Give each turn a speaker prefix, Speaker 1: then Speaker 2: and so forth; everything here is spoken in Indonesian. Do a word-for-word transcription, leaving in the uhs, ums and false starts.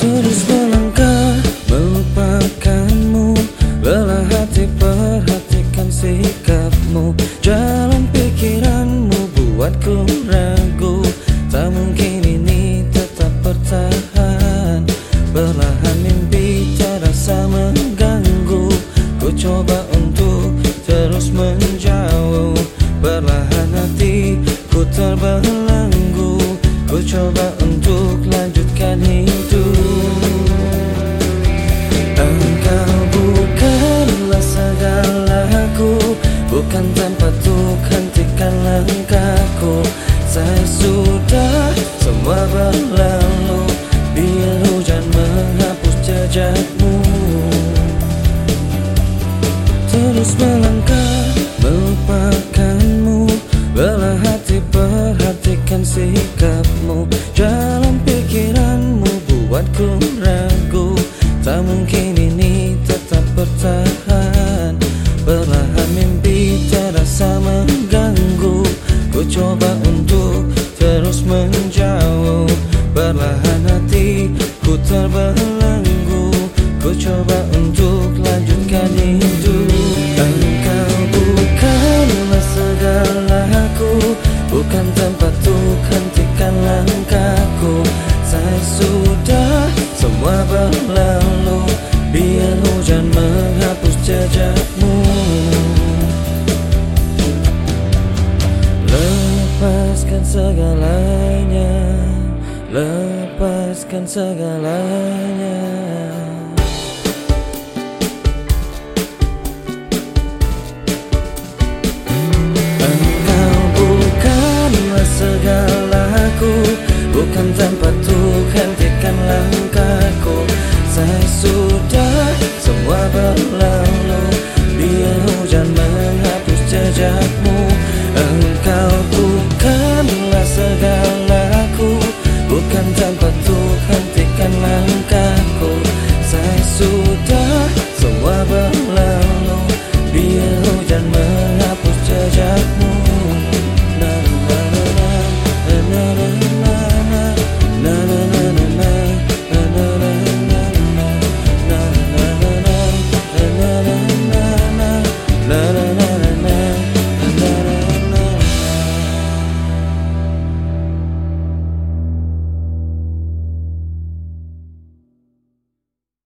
Speaker 1: Terus melangkah melupakanmu, lelah hati perhatikan sikapmu. Jalan pikiranmu buatku ragu, tak mungkin ini tetap bertahan. Perlahan mimpi terasa mengganggu, ku coba untuk terus menjauh. Perlahan hatiku terbelenggu, ku coba untuk lanjutkan hidup. Engkau bukanlah segalaku, bukan tempat untuk hentikan langkahku. Saya sudah semua berlalu, biar hujan menghapus jejakmu. Terus melangkah melupakanmu, lelah hati perhatikan sikapmu. Jalan pikiranmu buatku ragu, tak mungkin ini tetap bertahan. Perlahan mimpi terasa mengganggu, ku coba untuk terus menjauh. Perlahan hatiku terbelenggu, ku coba untuk lanjutkan hidup. Engkau bukanlah segalaku, bukan tempat untuk hentikan langkahku. Saya sudah semua berlalu, biar hujan menghapus jejakmu. Lepaskan segalanya, lepaskan segalanya.